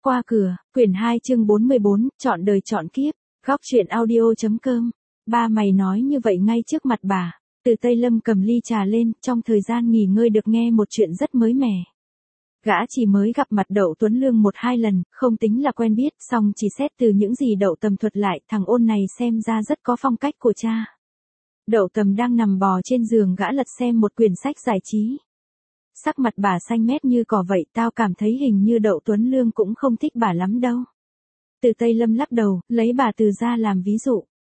qua cửa, quyển 2 chương 44, chọn đời chọn kiếp, góc truyện audio.com. Ba mày nói như vậy ngay trước mặt bà. Từ Tây Lâm cầm ly trà lên, trong thời gian nghỉ ngơi được nghe một chuyện rất mới mẻ. Gã chỉ mới gặp mặt Đậu Tuấn Lương 1-2 lần, không tính là quen biết, song chỉ xét từ những gì Đậu Tầm thuật lại, thằng ôn này xem ra rất có phong cách của cha. Đậu Tầm đang nằm bò trên giường, gã lật xem một quyển sách giải trí. Sắc mặt bà xanh mét như cỏ vậy, tao cảm thấy hình như Đậu Tuấn Lương cũng không thích bà lắm đâu. Từ Tây Lâm lắc đầu, lấy bà Từ ra làm ví dụ.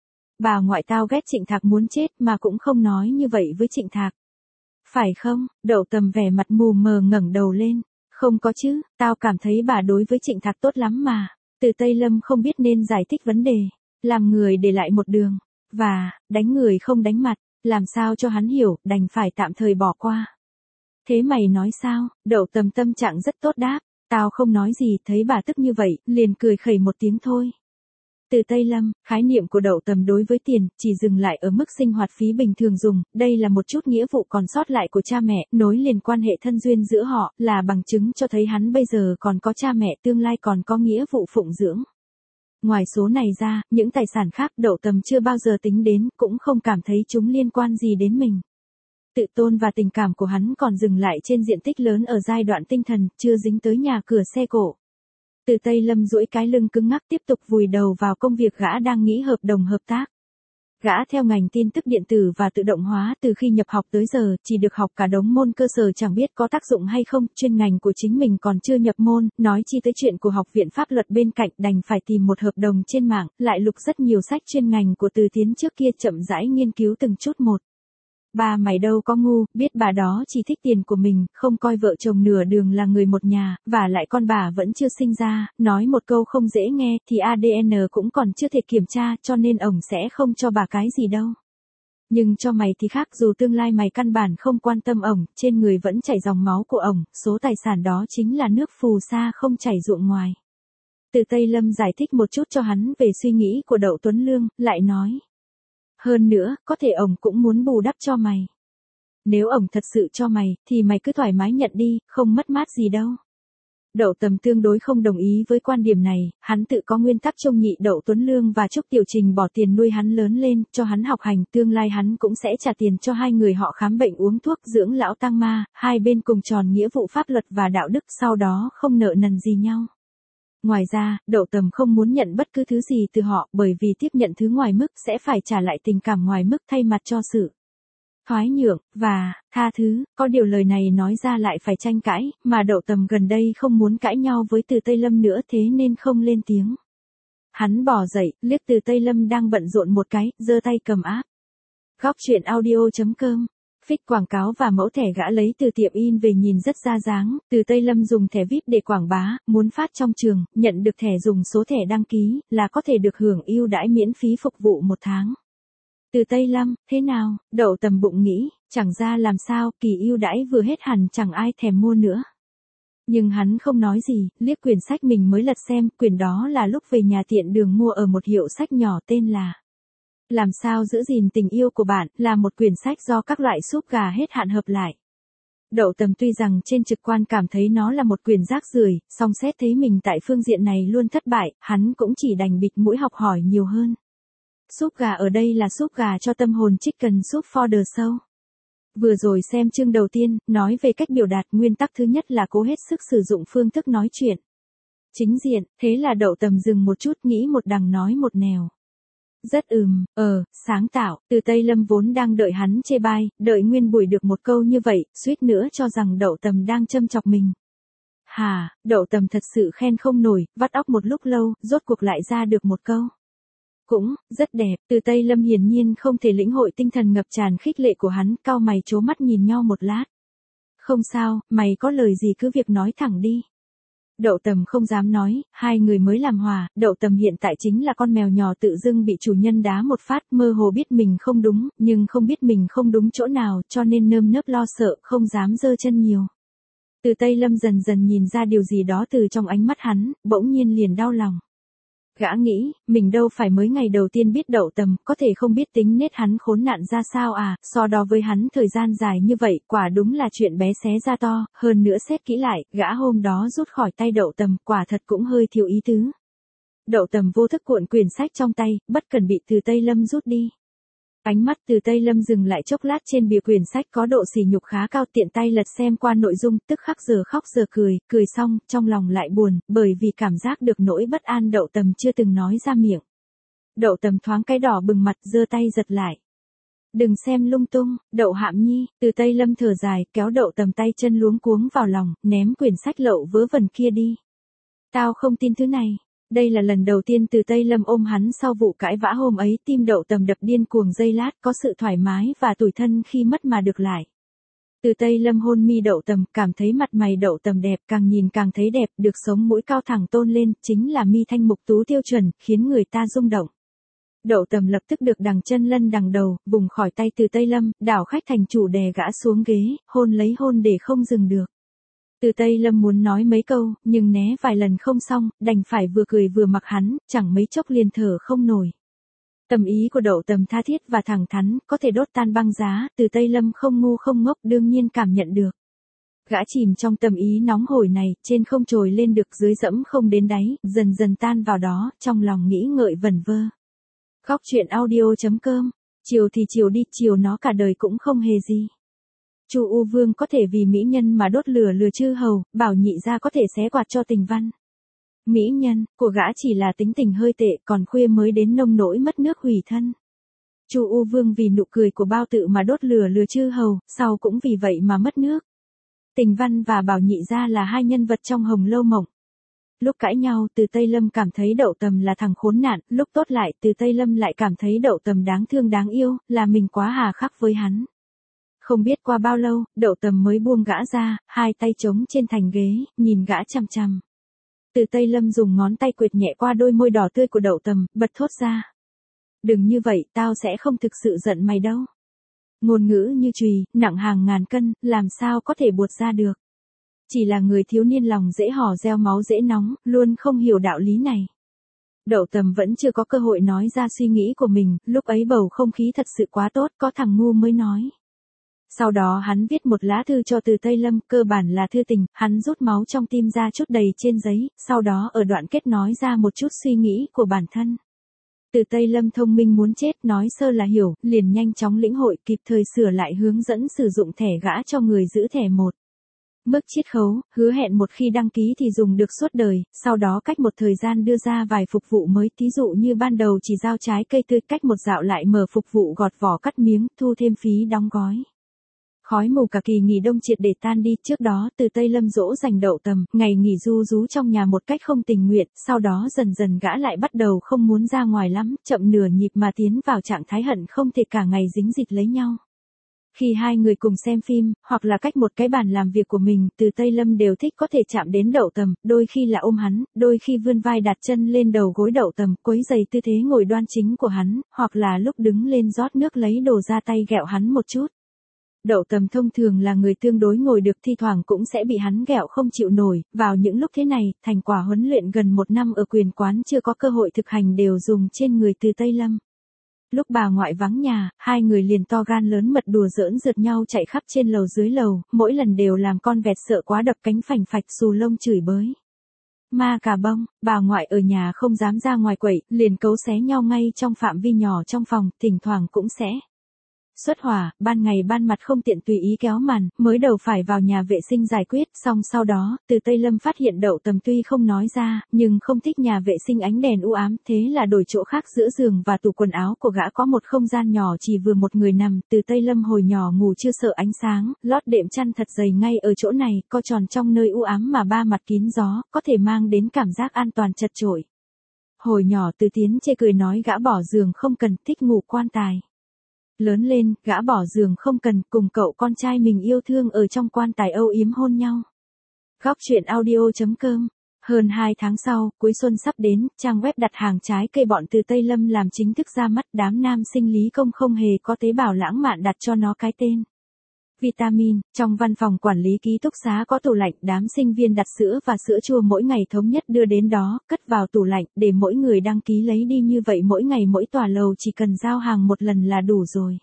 Bà ngoại tao ghét Trịnh Thạc muốn chết mà cũng không nói như vậy với Trịnh Thạc. Phải không? Đậu Tầm vẻ mặt mù mờ ngẩng đầu lên. Không có chứ, tao cảm thấy bà đối với Trịnh Thạc tốt lắm mà. Từ Tây Lâm không biết nên giải thích vấn đề. Làm người để lại một đường. Và, đánh người không đánh mặt. Làm sao cho hắn hiểu, đành phải tạm thời bỏ qua. Thế mày nói sao? Đậu Tầm tâm trạng rất tốt đáp. Tao không nói gì, thấy bà tức như vậy, liền cười khẩy một tiếng thôi. Từ Tây Lâm, khái niệm của Đậu Tầm đối với tiền, chỉ dừng lại ở mức sinh hoạt phí bình thường dùng, đây là một chút nghĩa vụ còn sót lại của cha mẹ, nối liền quan hệ thân duyên giữa họ, là bằng chứng cho thấy hắn bây giờ còn có cha mẹ, tương lai còn có nghĩa vụ phụng dưỡng. Ngoài số này ra, những tài sản khác Đậu Tầm chưa bao giờ tính đến, cũng không cảm thấy chúng liên quan gì đến mình. Tự tôn và tình cảm của hắn còn dừng lại trên diện tích lớn ở giai đoạn tinh thần, chưa dính tới nhà cửa xe cộ. Từ Tây Lâm duỗi cái lưng cứng ngắc tiếp tục vùi đầu vào công việc gã đang nghĩ hợp đồng hợp tác. Gã theo ngành tin tức điện tử và tự động hóa từ khi nhập học tới giờ, chỉ được học cả đống môn cơ sở chẳng biết có tác dụng hay không, chuyên ngành của chính mình còn chưa nhập môn, nói chi tới chuyện của học viện pháp luật bên cạnh, đành phải tìm một hợp đồng trên mạng, lại lục rất nhiều sách chuyên ngành của Từ Tiến trước kia chậm rãi nghiên cứu từng chút một. Ba mày đâu có ngu, biết bà đó chỉ thích tiền của mình, không coi vợ chồng nửa đường là người một nhà, và lại con bà vẫn chưa sinh ra, nói một câu không dễ nghe thì ADN cũng còn chưa thể kiểm tra, cho nên ổng sẽ không cho bà cái gì đâu. Nhưng cho mày thì khác, dù tương lai mày căn bản không quan tâm ổng, trên người vẫn chảy dòng máu của ổng, số tài sản đó chính là nước phù sa không chảy ruộng ngoài. Từ Tây Lâm giải thích một chút cho hắn về suy nghĩ của Đậu Tuấn Lương, lại nói. Hơn nữa, có thể ổng cũng muốn bù đắp cho mày. Nếu ổng thật sự cho mày, thì mày cứ thoải mái nhận đi, không mất mát gì đâu. Đậu Tầm tương đối không đồng ý với quan điểm này, hắn tự có nguyên tắc trông nhị Đậu Tuấn Lương và Trúc Tiểu Trình bỏ tiền nuôi hắn lớn lên, cho hắn học hành, tương lai hắn cũng sẽ trả tiền cho hai người họ khám bệnh uống thuốc dưỡng lão tăng ma, hai bên cùng tròn nghĩa vụ pháp luật và đạo đức, sau đó không nợ nần gì nhau. Ngoài ra, Đậu Tầm không muốn nhận bất cứ thứ gì từ họ, bởi vì tiếp nhận thứ ngoài mức sẽ phải trả lại tình cảm ngoài mức thay mặt cho sự thoái nhượng, và tha thứ, có điều lời này nói ra lại phải tranh cãi, mà Đậu Tầm gần đây không muốn cãi nhau với Từ Tây Lâm nữa thế nên không lên tiếng. Hắn bò dậy, liếc Từ Tây Lâm đang bận rộn một cái, giơ tay cầm áp. Góc truyện audio.com. Phích quảng cáo và mẫu thẻ gã lấy từ tiệm in về nhìn rất ra dáng, Từ Tây Lâm dùng thẻ VIP để quảng bá, muốn phát trong trường, nhận được thẻ dùng số thẻ đăng ký, là có thể được hưởng ưu đãi miễn phí phục vụ 1 tháng. Từ Tây Lâm, thế nào? Đậu Tầm bụng nghĩ, chẳng ra làm sao, kỳ ưu đãi vừa hết hẳn chẳng ai thèm mua nữa. Nhưng hắn không nói gì, liếc quyển sách mình mới lật xem, quyển đó là lúc về nhà tiện đường mua ở một hiệu sách nhỏ tên là Làm sao giữ gìn tình yêu của bạn, là một quyển sách do các loại súp gà hết hạn hợp lại. Đậu Tầm tuy rằng trên trực quan cảm thấy nó là một quyển rác rưởi, song xét thấy mình tại phương diện này luôn thất bại, hắn cũng chỉ đành bịt mũi học hỏi nhiều hơn. Súp gà ở đây là súp gà cho tâm hồn chicken soup for the soul. Vừa rồi xem chương đầu tiên, nói về cách biểu đạt, nguyên tắc thứ nhất là cố hết sức sử dụng phương thức nói chuyện chính diện, thế là Đậu Tầm dừng một chút, nghĩ một đằng nói một nẻo. Rất sáng tạo, Từ Tây Lâm vốn đang đợi hắn chê bai, đợi nguyên buổi được một câu như vậy, suýt nữa cho rằng Đậu Tầm đang châm chọc mình. Đậu Tầm thật sự khen không nổi, vắt óc một lúc lâu, rốt cuộc lại ra được một câu. Cũng, rất đẹp, Từ Tây Lâm hiển nhiên không thể lĩnh hội tinh thần ngập tràn khích lệ của hắn, cau mày trố mắt nhìn nhau một lát. Không sao, mày có lời gì cứ việc nói thẳng đi. Đậu Tầm không dám nói, hai người mới làm hòa, Đậu Tầm hiện tại chính là con mèo nhỏ tự dưng bị chủ nhân đá một phát, mơ hồ biết mình không đúng, nhưng không biết mình không đúng chỗ nào, cho nên nơm nớp lo sợ, không dám giơ chân nhiều. Từ Tây Lâm dần dần nhìn ra điều gì đó từ trong ánh mắt hắn, bỗng nhiên liền đau lòng. Gã nghĩ, mình đâu phải mới ngày đầu tiên biết Đậu Tầm, có thể không biết tính nết hắn khốn nạn ra sao à, so đó với hắn thời gian dài như vậy, quả đúng là chuyện bé xé ra to, hơn nữa xét kỹ lại, gã hôm đó rút khỏi tay Đậu Tầm, quả thật cũng hơi thiếu ý tứ. Đậu Tầm vô thức cuộn quyển sách trong tay, bất cần bị Từ Tây Lâm rút đi. Ánh mắt Từ Tây Lâm dừng lại chốc lát trên bìa quyển sách có độ sỉ nhục khá cao, tiện tay lật xem qua nội dung, tức khắc giờ khóc giờ cười, cười xong, trong lòng lại buồn, bởi vì cảm giác được nỗi bất an Đậu Tầm chưa từng nói ra miệng. Đậu Tầm thoáng cái đỏ bừng mặt, giơ tay giật lại. Đừng xem lung tung, Đậu Hạm Nhi. Từ Tây Lâm thở dài, kéo Đậu Tầm tay chân luống cuống vào lòng, ném quyển sách lậu vớ vẩn kia đi. Tao không tin thứ này. Đây là lần đầu tiên Từ Tây Lâm ôm hắn sau vụ cãi vã hôm ấy, tim Đậu Tầm đập điên cuồng giây lát, có sự thoải mái và tủi thân khi mất mà được lại. Từ Tây Lâm hôn mi Đậu Tầm, cảm thấy mặt mày Đậu Tầm đẹp, càng nhìn càng thấy đẹp, được sống mũi cao thẳng tôn lên, chính là mi thanh mục tú tiêu chuẩn, khiến người ta rung động. Đậu Tầm lập tức được đằng chân lân đằng đầu, vùng khỏi tay Từ Tây Lâm, đảo khách thành chủ đè gã xuống ghế, hôn lấy hôn để không dừng được. Từ Tây Lâm muốn nói mấy câu, nhưng né vài lần không xong, đành phải vừa cười vừa mặc hắn, chẳng mấy chốc liền thở không nổi. Tâm ý của Đậu Tầm tha thiết và thẳng thắn, có thể đốt tan băng giá, Từ Tây Lâm không ngu không ngốc đương nhiên cảm nhận được. Gã chìm trong tâm ý nóng hổi này, trên không trồi lên được dưới dẫm không đến đáy, dần dần tan vào đó, trong lòng nghĩ ngợi vẩn vơ. Góc truyện audio.com, chiều thì chiều đi, chiều nó cả đời cũng không hề gì. Chu U Vương có thể vì mỹ nhân mà đốt lửa lừa chư hầu, Bảo Nhị gia có thể xé quạt cho Tình Văn. Mỹ nhân của gã chỉ là tính tình hơi tệ, còn khuya mới đến nông nỗi mất nước hủy thân. Chu U Vương vì nụ cười của Bao Tự mà đốt lửa lừa chư hầu, sau cũng vì vậy mà mất nước. Tình Văn và Bảo Nhị gia là hai nhân vật trong Hồng Lâu Mộng. Lúc cãi nhau, Từ Tây Lâm cảm thấy Đậu Tầm là thằng khốn nạn, lúc tốt lại, Từ Tây Lâm lại cảm thấy Đậu Tầm đáng thương đáng yêu, là mình quá hà khắc với hắn. Không biết qua bao lâu, Đậu Tầm mới buông gã ra, hai tay chống trên thành ghế, nhìn gã chằm chằm. Từ Tây Lâm dùng ngón tay quệt nhẹ qua đôi môi đỏ tươi của Đậu Tầm, bật thốt ra. Đừng như vậy, tao sẽ không thực sự giận mày đâu. Ngôn ngữ như chùy, nặng hàng ngàn cân, làm sao có thể buột ra được. Chỉ là người thiếu niên lòng dễ hò reo máu dễ nóng, luôn không hiểu đạo lý này. Đậu Tầm vẫn chưa có cơ hội nói ra suy nghĩ của mình, lúc ấy bầu không khí thật sự quá tốt, có thằng ngu mới nói. Sau đó hắn viết một lá thư cho Từ Tây Lâm, cơ bản là thư tình, hắn rút máu trong tim ra chút đầy trên giấy, sau đó ở đoạn kết nói ra một chút suy nghĩ của bản thân. Từ Tây Lâm thông minh muốn chết, nói sơ là hiểu, liền nhanh chóng lĩnh hội, kịp thời sửa lại hướng dẫn sử dụng thẻ gã cho người giữ thẻ một. Mức chiết khấu, hứa hẹn một khi đăng ký thì dùng được suốt đời, sau đó cách một thời gian đưa ra vài phục vụ mới, thí dụ như ban đầu chỉ giao trái cây tươi, cách một dạo lại mở phục vụ gọt vỏ cắt miếng, thu thêm phí đóng gói. Khói mù cả kỳ nghỉ đông triệt để tan đi, trước đó Từ Tây Lâm dỗ dành Đậu Tầm, ngày nghỉ du rú trong nhà một cách không tình nguyện, sau đó dần dần gã lại bắt đầu không muốn ra ngoài lắm, chậm nửa nhịp mà tiến vào trạng thái hận không thể cả ngày dính dịt lấy nhau. Khi hai người cùng xem phim, hoặc là cách một cái bàn làm việc của mình, Từ Tây Lâm đều thích có thể chạm đến Đậu Tầm, đôi khi là ôm hắn, đôi khi vươn vai đặt chân lên đầu gối Đậu Tầm, quấy giày tư thế ngồi đoan chính của hắn, hoặc là lúc đứng lên rót nước lấy đồ ra tay ghẹo hắn một chút. Đậu Tầm thông thường là người tương đối ngồi được, thi thoảng cũng sẽ bị hắn ghẹo không chịu nổi, vào những lúc thế này, thành quả huấn luyện gần 1 năm ở quyền quán chưa có cơ hội thực hành đều dùng trên người Từ Tây Lâm. Lúc bà ngoại vắng nhà, hai người liền to gan lớn mật đùa giỡn rượt nhau chạy khắp trên lầu dưới lầu, mỗi lần đều làm con vẹt sợ quá đập cánh phành phạch xù lông chửi bới. Ma cà bông, bà ngoại ở nhà không dám ra ngoài quậy, liền cấu xé nhau ngay trong phạm vi nhỏ trong phòng, thỉnh thoảng cũng sẽ xuất hỏa, ban ngày ban mặt không tiện tùy ý kéo màn, mới đầu phải vào nhà vệ sinh giải quyết, xong sau đó, Từ Tây Lâm phát hiện Đậu Tầm tuy không nói ra, nhưng không thích nhà vệ sinh ánh đèn u ám, thế là đổi chỗ khác, giữa giường và tủ quần áo của gã có một không gian nhỏ chỉ vừa một người nằm, Từ Tây Lâm hồi nhỏ ngủ chưa sợ ánh sáng, lót đệm chăn thật dày ngay ở chỗ này, co tròn trong nơi u ám mà ba mặt kín gió, có thể mang đến cảm giác an toàn chật chội. Hồi nhỏ Từ Tiến chê cười nói gã bỏ giường không cần, thích ngủ quan tài. Lớn lên, gã bỏ giường không cần, cùng cậu con trai mình yêu thương ở trong quan tài âu yếm hôn nhau. Góc truyện audio.com. Hơn 2 tháng sau, cuối xuân sắp đến, trang web đặt hàng trái cây bọn Từ Tây Lâm làm chính thức ra mắt, đám nam sinh lý công không hề có tế bào lãng mạn đặt cho nó cái tên. vitamin. Trong văn phòng quản lý ký túc xá có tủ lạnh, đám sinh viên đặt sữa và sữa chua mỗi ngày thống nhất đưa đến đó, cất vào tủ lạnh, để mỗi người đăng ký lấy đi, như vậy mỗi ngày mỗi tòa lầu chỉ cần giao hàng một lần là đủ rồi.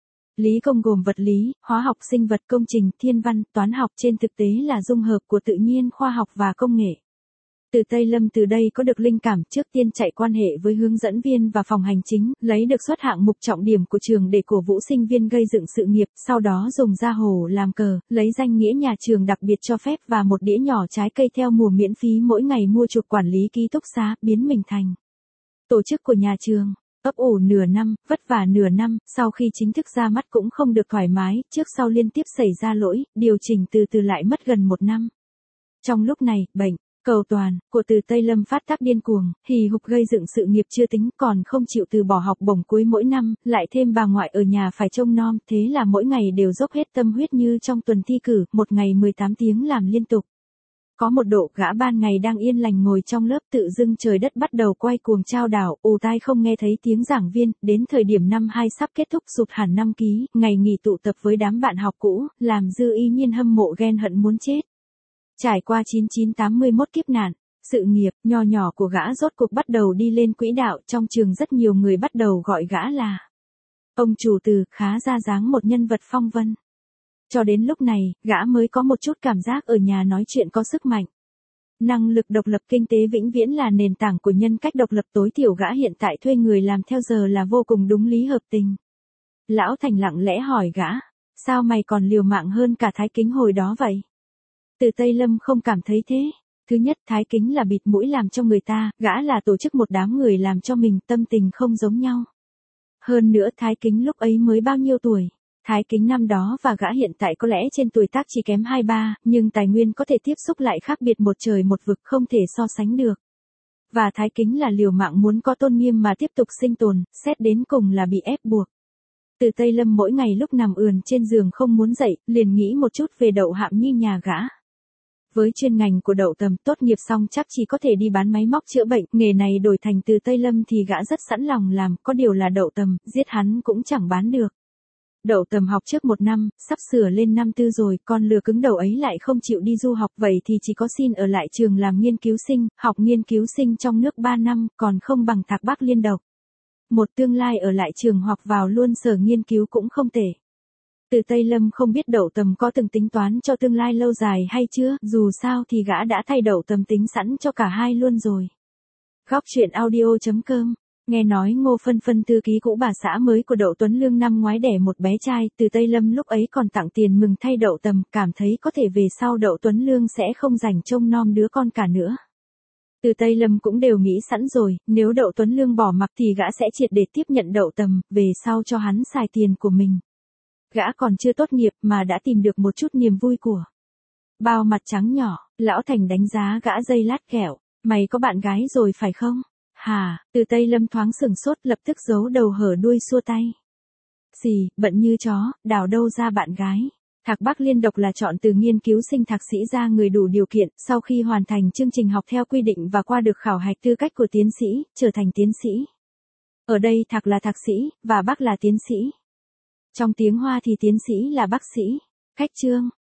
Lý công gồm vật lý, hóa học, sinh vật, công trình, thiên văn, toán học, trên thực tế là dung hợp của tự nhiên, khoa học và công nghệ. Từ Tây Lâm từ đây có được linh cảm, trước tiên chạy quan hệ với hướng dẫn viên và phòng hành chính, lấy được suất hạng mục trọng điểm của trường để cổ vũ sinh viên gây dựng sự nghiệp, sau đó dùng ra hồ làm cờ, lấy danh nghĩa nhà trường đặc biệt cho phép và một đĩa nhỏ trái cây theo mùa miễn phí mỗi ngày mua chuộc quản lý ký túc xá, biến mình thành tổ chức của nhà trường. Ấp ủ nửa năm, vất vả nửa năm, sau khi chính thức ra mắt cũng không được thoải mái, trước sau liên tiếp xảy ra lỗi, điều chỉnh từ từ lại mất gần 1 năm. Trong lúc này, bệnh cầu toàn của Từ Tây Lâm phát tác điên cuồng, hì hục gây dựng sự nghiệp chưa tính, còn không chịu từ bỏ học bổng cuối mỗi năm, lại thêm bà ngoại ở nhà phải trông nom, thế là mỗi ngày đều dốc hết tâm huyết như trong tuần thi cử, một ngày 18 tiếng làm liên tục. Có một độ gã ban ngày đang yên lành ngồi trong lớp, tự dưng trời đất bắt đầu quay cuồng chao đảo, ù tai không nghe thấy tiếng giảng viên, đến thời điểm năm 2 sắp kết thúc sụt hẳn 5 ký, ngày nghỉ tụ tập với đám bạn học cũ, làm Dư Y Nhiên hâm mộ ghen hận muốn chết. Trải qua 9981 kiếp nạn, sự nghiệp nho nhỏ của gã rốt cuộc bắt đầu đi lên quỹ đạo, trong trường rất nhiều người bắt đầu gọi gã là ông chủ Từ, khá ra dáng một nhân vật phong vân. Cho đến lúc này, gã mới có một chút cảm giác ở nhà nói chuyện có sức mạnh. Năng lực độc lập kinh tế vĩnh viễn là nền tảng của nhân cách độc lập, tối thiểu gã hiện tại thuê người làm theo giờ là vô cùng đúng lý hợp tình. Lão Thành lặng lẽ hỏi gã, sao mày còn liều mạng hơn cả Thái Kính hồi đó vậy? Từ Tây Lâm không cảm thấy thế. Thứ nhất, Thái Kính là bịt mũi làm cho người ta, gã là tổ chức một đám người làm cho mình, tâm tình không giống nhau. Hơn nữa Thái Kính lúc ấy mới bao nhiêu tuổi? Thái Kính năm đó và gã hiện tại có lẽ trên tuổi tác chỉ kém 2-3, nhưng tài nguyên có thể tiếp xúc lại khác biệt một trời một vực, không thể so sánh được. Và Thái Kính là liều mạng muốn có tôn nghiêm mà tiếp tục sinh tồn, xét đến cùng là bị ép buộc. Từ Tây Lâm mỗi ngày lúc nằm ườn trên giường không muốn dậy, liền nghĩ một chút về Đậu Hạm Nhi nhà gã. Với chuyên ngành của Đậu Tầm, tốt nghiệp xong chắc chỉ có thể đi bán máy móc chữa bệnh, nghề này đổi thành Từ Tây Lâm thì gã rất sẵn lòng làm, có điều là Đậu Tầm, giết hắn cũng chẳng bán được. Đậu Tầm học trước 1 năm, sắp sửa lên năm tư rồi, con lừa cứng đầu ấy lại không chịu đi du học, vậy thì chỉ có xin ở lại trường làm nghiên cứu sinh, học nghiên cứu sinh trong nước 3 năm, còn không bằng Thạc Bắc Liên độc. Một tương lai ở lại trường hoặc vào luôn sở nghiên cứu cũng không tệ. Từ Tây Lâm không biết Đậu Tầm có từng tính toán cho tương lai lâu dài hay chưa, dù sao thì gã đã thay Đậu Tầm tính sẵn cho cả hai luôn rồi. Góc truyện audio.com. Nghe nói Ngô Phân Phân thư ký cũ bà xã mới của Đậu Tuấn Lương năm ngoái đẻ một bé trai, Từ Tây Lâm lúc ấy còn tặng tiền mừng thay Đậu Tầm, cảm thấy có thể về sau Đậu Tuấn Lương sẽ không rảnh trông nom đứa con cả nữa. Từ Tây Lâm cũng đều nghĩ sẵn rồi, nếu Đậu Tuấn Lương bỏ mặc thì gã sẽ triệt để tiếp nhận Đậu Tầm, về sau cho hắn xài tiền của mình. Gã còn chưa tốt nghiệp mà đã tìm được một chút niềm vui của bao mặt trắng nhỏ. Lão Thành đánh giá gã giây lát kẹo, mày có bạn gái rồi phải không? Hà, Từ Tây Lâm thoáng sừng sốt, lập tức giấu đầu hở đuôi xua tay. Xì, bận như chó, đào đâu ra bạn gái. Thạc Bắc Liên độc là chọn từ nghiên cứu sinh thạc sĩ ra người đủ điều kiện, sau khi hoàn thành chương trình học theo quy định và qua được khảo hạch tư cách của tiến sĩ, trở thành tiến sĩ. Ở đây Thạc là thạc sĩ, và Bắc là tiến sĩ. Trong tiếng Hoa thì tiến sĩ là bác sĩ. Khách chương.